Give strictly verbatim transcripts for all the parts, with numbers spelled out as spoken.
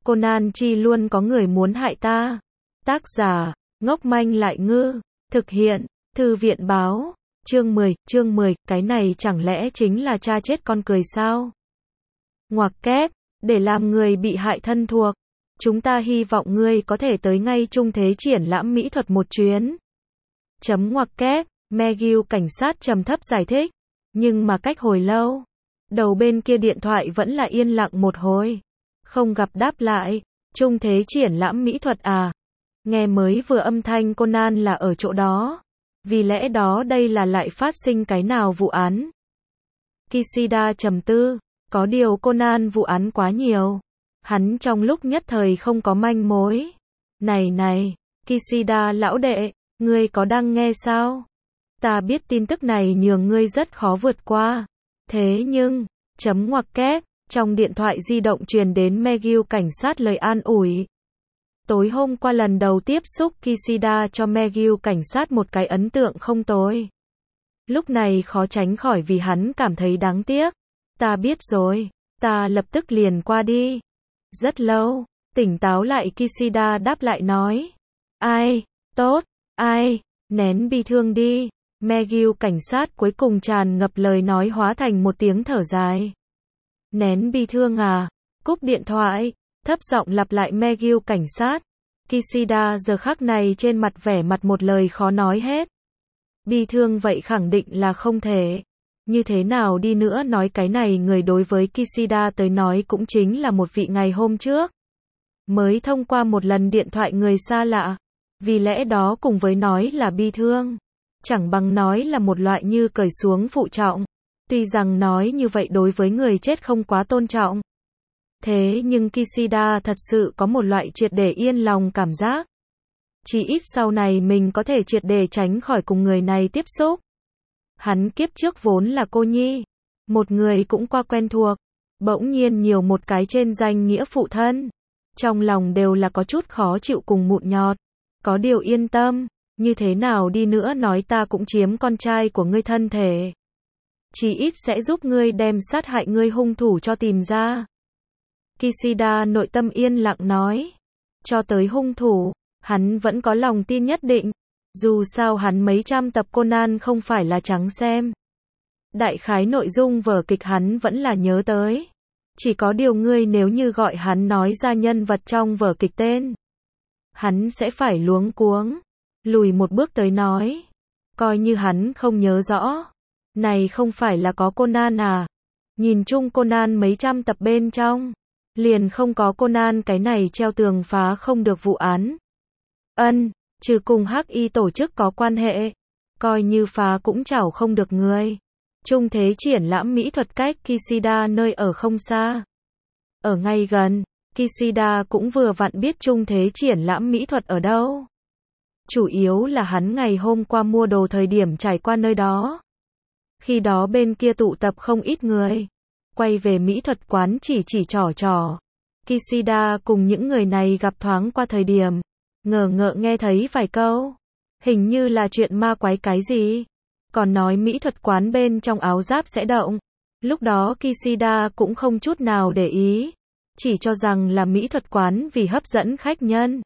Conan chi luôn có người muốn hại ta. Tác giả, ngốc manh lại ngư. Thực hiện, Thư viện báo. Chương mười, chương mười, cái này chẳng lẽ chính là cha chết con cười sao? Ngoặc kép, để làm người bị hại thân thuộc. Chúng ta hy vọng ngươi có thể tới ngay trung thế triển lãm mỹ thuật một chuyến. Chấm ngoặc kép, McGill cảnh sát trầm thấp giải thích. Nhưng mà cách hồi lâu, đầu bên kia điện thoại vẫn là yên lặng một hồi. Không gặp đáp lại. Trung thế triển lãm mỹ thuật à? Nghe mới vừa âm thanh Conan là ở chỗ đó. Vì lẽ đó đây là lại phát sinh cái nào vụ án? Kishida trầm tư. Có điều Conan vụ án quá nhiều. Hắn trong lúc nhất thời không có manh mối. Này này, Kishida lão đệ, ngươi có đang nghe sao? Ta biết tin tức này nhường ngươi rất khó vượt qua. Thế nhưng, chấm ngoặc kép, trong điện thoại di động truyền đến McGill cảnh sát lời an ủi. Tối hôm qua lần đầu tiếp xúc Kishida cho McGill cảnh sát một cái ấn tượng không tồi. Lúc này khó tránh khỏi vì hắn cảm thấy đáng tiếc. Ta biết rồi, ta lập tức liền qua đi. Rất lâu, tỉnh táo lại Kishida đáp lại nói. Ai, tốt, ai, nén bi thương đi. McGill cảnh sát cuối cùng tràn ngập lời nói hóa thành một tiếng thở dài. Nén bi thương à? Cúp điện thoại, thấp giọng lặp lại McGill cảnh sát. Kishida giờ khắc này trên mặt vẻ mặt một lời khó nói hết. Bi thương vậy khẳng định là không thể. Như thế nào đi nữa nói cái này người đối với Kishida tới nói cũng chính là một vị ngày hôm trước. Mới thông qua một lần điện thoại người xa lạ. Vì lẽ đó cùng với nói là bi thương. Chẳng bằng nói là một loại như cởi xuống phụ trọng. Tuy rằng nói như vậy đối với người chết không quá tôn trọng. Thế nhưng Kishida thật sự có một loại triệt để yên lòng cảm giác. Chỉ ít sau này mình có thể triệt để tránh khỏi cùng người này tiếp xúc. Hắn kiếp trước vốn là cô nhi. Một người cũng qua quen thuộc. Bỗng nhiên nhiều một cái trên danh nghĩa phụ thân. Trong lòng đều là có chút khó chịu cùng mụn nhọt. Có điều yên tâm. Như thế nào đi nữa nói ta cũng chiếm con trai của ngươi thân thể. Chỉ ít sẽ giúp ngươi đem sát hại ngươi hung thủ cho tìm ra. Kishida nội tâm yên lặng nói. Cho tới hung thủ, hắn vẫn có lòng tin nhất định. Dù sao hắn mấy trăm tập Conan không phải là trắng xem. Đại khái nội dung vở kịch hắn vẫn là nhớ tới. Chỉ có điều ngươi nếu như gọi hắn nói ra nhân vật trong vở kịch tên. Hắn sẽ phải luống cuống. Lùi một bước tới nói. Coi như hắn không nhớ rõ. Này không phải là có Conan à? Nhìn chung Conan mấy trăm tập bên trong. Liền không có Conan cái này treo tường phá không được vụ án. Ân, trừ cùng hắc y tổ chức có quan hệ. Coi như phá cũng chảo không được người. Trung thế triển lãm mỹ thuật cách Kishida nơi ở không xa. Ở ngay gần, Kishida cũng vừa vặn biết trung thế triển lãm mỹ thuật ở đâu. Chủ yếu là hắn ngày hôm qua mua đồ thời điểm trải qua nơi đó. Khi đó bên kia tụ tập không ít người. Quay về mỹ thuật quán chỉ chỉ trò trò. Kishida cùng những người này gặp thoáng qua thời điểm. Ngờ ngợ nghe thấy vài câu. Hình như là chuyện ma quái cái gì. Còn nói mỹ thuật quán bên trong áo giáp sẽ động. Lúc đó Kishida cũng không chút nào để ý. Chỉ cho rằng là mỹ thuật quán vì hấp dẫn khách nhân.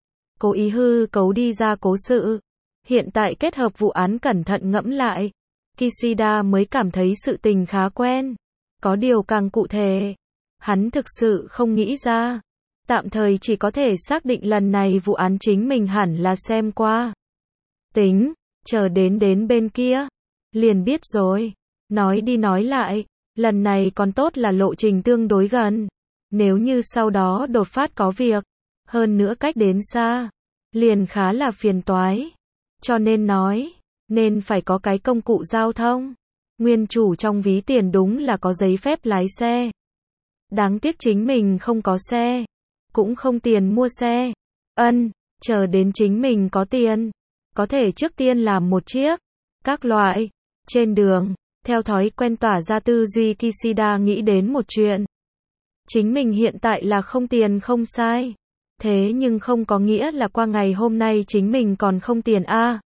Cố ý hư cấu đi ra cố sự. Hiện tại kết hợp vụ án cẩn thận ngẫm lại. Kishida mới cảm thấy sự tình khá quen. Có điều càng cụ thể. Hắn thực sự không nghĩ ra. Tạm thời chỉ có thể xác định lần này vụ án chính mình hẳn là xem qua. Tính, chờ đến đến bên kia. Liền biết rồi. Nói đi nói lại. Lần này còn tốt là lộ trình tương đối gần. Nếu như sau đó đột phát có việc. Hơn nữa cách đến xa. Liền khá là phiền toái. Cho nên nói. Nên phải có cái công cụ giao thông. Nguyên chủ trong ví tiền đúng là có giấy phép lái xe. Đáng tiếc chính mình không có xe. Cũng không tiền mua xe. Ân, chờ đến chính mình có tiền. Có thể trước tiên làm một chiếc. Các loại. Trên đường, theo thói quen tỏa ra tư duy Kishida nghĩ đến một chuyện. Chính mình hiện tại là không tiền không sai. Thế nhưng không có nghĩa là qua ngày hôm nay chính mình còn không tiền a. À.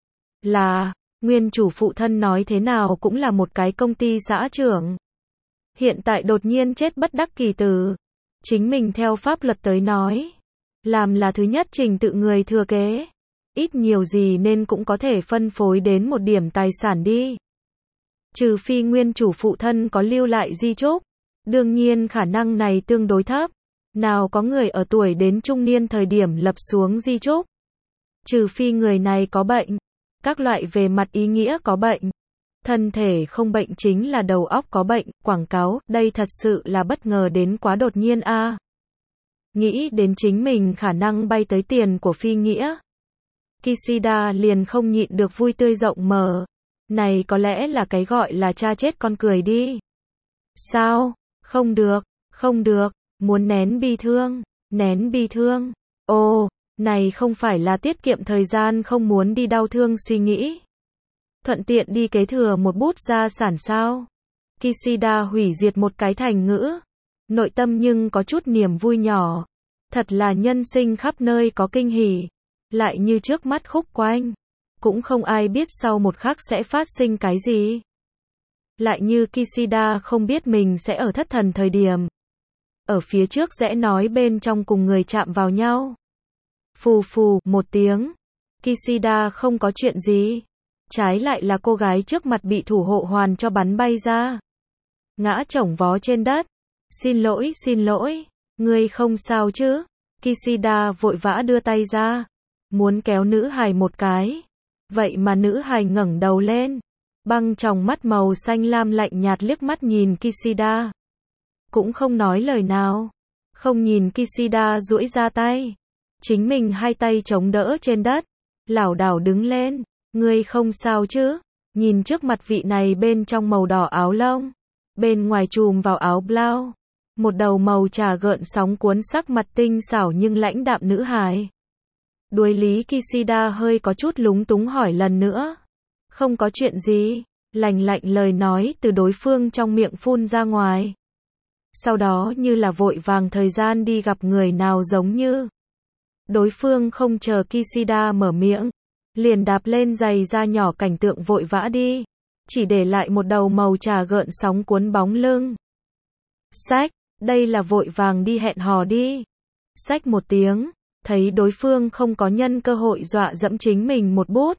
Là, nguyên chủ phụ thân nói thế nào cũng là một cái công ty xã trưởng. Hiện tại đột nhiên chết bất đắc kỳ tử. Chính mình theo pháp luật tới nói, làm là thứ nhất trình tự người thừa kế. Ít nhiều gì nên cũng có thể phân phối đến một điểm tài sản đi. Trừ phi nguyên chủ phụ thân có lưu lại di chúc. Đương nhiên khả năng này tương đối thấp. Nào có người ở tuổi đến trung niên thời điểm lập xuống di chúc. Trừ phi người này có bệnh. Các loại về mặt ý nghĩa có bệnh. Thân thể không bệnh chính là đầu óc có bệnh, quảng cáo, đây thật sự là bất ngờ đến quá đột nhiên a. À. Nghĩ đến chính mình khả năng bay tới tiền của phi nghĩa. Kishida liền không nhịn được vui tươi rộng mở. Này có lẽ là cái gọi là cha chết con cười đi. Sao? Không được, không được, muốn nén bi thương, nén bi thương. Ồ, này không phải là tiết kiệm thời gian không muốn đi đau thương suy nghĩ. Thuận tiện đi kế thừa một bút gia sản sao? Kishida hủy diệt một cái thành ngữ. Nội tâm nhưng có chút niềm vui nhỏ. Thật là nhân sinh khắp nơi có kinh hỉ. Lại như trước mắt khúc quanh. Cũng không ai biết sau một khắc sẽ phát sinh cái gì. Lại như Kishida không biết mình sẽ ở thất thần thời điểm. Ở phía trước rẽ nói bên trong cùng người chạm vào nhau. Phù phù, một tiếng. Kishida không có chuyện gì. Trái lại là cô gái trước mặt bị thủ hộ hoàn cho bắn bay ra. Ngã chổng vó trên đất. Xin lỗi, xin lỗi. Ngươi không sao chứ? Kishida vội vã đưa tay ra. Muốn kéo nữ hài một cái. Vậy mà nữ hài ngẩng đầu lên. Băng tròng mắt màu xanh lam lạnh nhạt liếc mắt nhìn Kishida. Cũng không nói lời nào. Không nhìn Kishida duỗi ra tay. Chính mình hai tay chống đỡ trên đất. Lảo đảo đứng lên. Ngươi không sao chứ? Nhìn trước mặt vị này bên trong màu đỏ áo lông. Bên ngoài trùm vào áo blau. Một đầu màu trà gợn sóng cuốn sắc mặt tinh xảo nhưng lãnh đạm nữ hài. Đuối lý Kishida hơi có chút lúng túng hỏi lần nữa. Không có chuyện gì. Lành lạnh lời nói từ đối phương trong miệng phun ra ngoài. Sau đó như là vội vàng thời gian đi gặp người nào giống như. Đối phương không chờ Kishida mở miệng. Liền đạp lên giày da nhỏ cảnh tượng vội vã đi. Chỉ để lại một đầu màu trà gợn sóng cuốn bóng lưng. Xách, đây là vội vàng đi hẹn hò đi. Xách một tiếng. Thấy đối phương không có nhân cơ hội dọa dẫm chính mình một bút.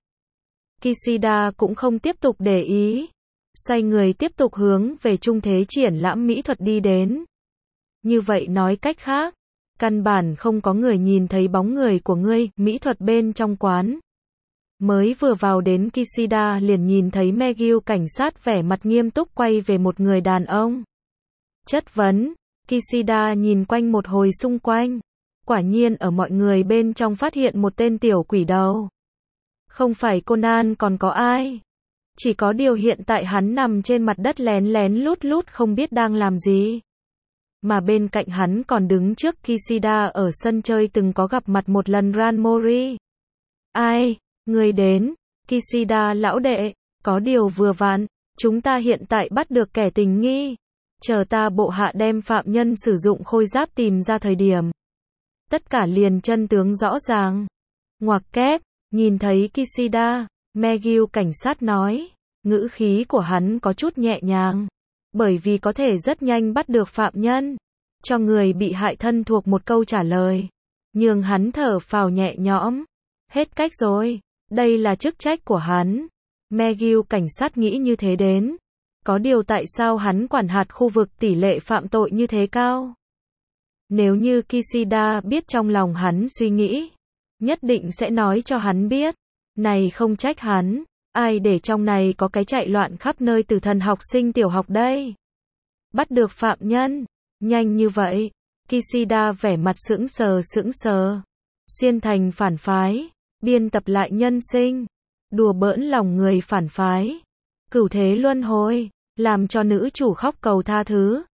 Kishida cũng không tiếp tục để ý. Xoay người tiếp tục hướng về trung thế triển lãm mỹ thuật đi đến. Như vậy nói cách khác. Căn bản không có người nhìn thấy bóng người của ngươi, mỹ thuật bên trong quán. Mới vừa vào đến Kishida liền nhìn thấy Megil cảnh sát vẻ mặt nghiêm túc quay về một người đàn ông. Chất vấn. Kishida nhìn quanh một hồi xung quanh. Quả nhiên ở mọi người bên trong phát hiện một tên tiểu quỷ đầu. Không phải Conan còn có ai. Chỉ có điều hiện tại hắn nằm trên mặt đất lén lén lút lút không biết đang làm gì. Mà bên cạnh hắn còn đứng trước Kishida ở sân chơi từng có gặp mặt một lần Ran Mori. Ai? Người đến. Kishida lão đệ. Có điều vừa vặn. Chúng ta hiện tại bắt được kẻ tình nghi. Chờ ta bộ hạ đem phạm nhân sử dụng khôi giáp tìm ra thời điểm. Tất cả liền chân tướng rõ ràng. Ngoặc kép. Nhìn thấy Kishida. Megil cảnh sát nói. Ngữ khí của hắn có chút nhẹ nhàng. Bởi vì có thể rất nhanh bắt được phạm nhân. Cho người bị hại thân thuộc một câu trả lời. Nhường hắn thở phào nhẹ nhõm. Hết cách rồi. Đây là chức trách của hắn. Megil cảnh sát nghĩ như thế đến. Có điều tại sao hắn quản hạt khu vực tỷ lệ phạm tội như thế cao? Nếu như Kishida biết trong lòng hắn suy nghĩ. Nhất định sẽ nói cho hắn biết. Này không trách hắn. Ai để trong này có cái chạy loạn khắp nơi từ thần học sinh tiểu học đây. Bắt được phạm nhân. Nhanh như vậy. Kishida vẻ mặt sững sờ sững sờ. Xuyên thành phản phái. Biên tập lại nhân sinh. Đùa bỡn lòng người phản phái. Cửu thế luân hồi. Làm cho nữ chủ khóc cầu tha thứ.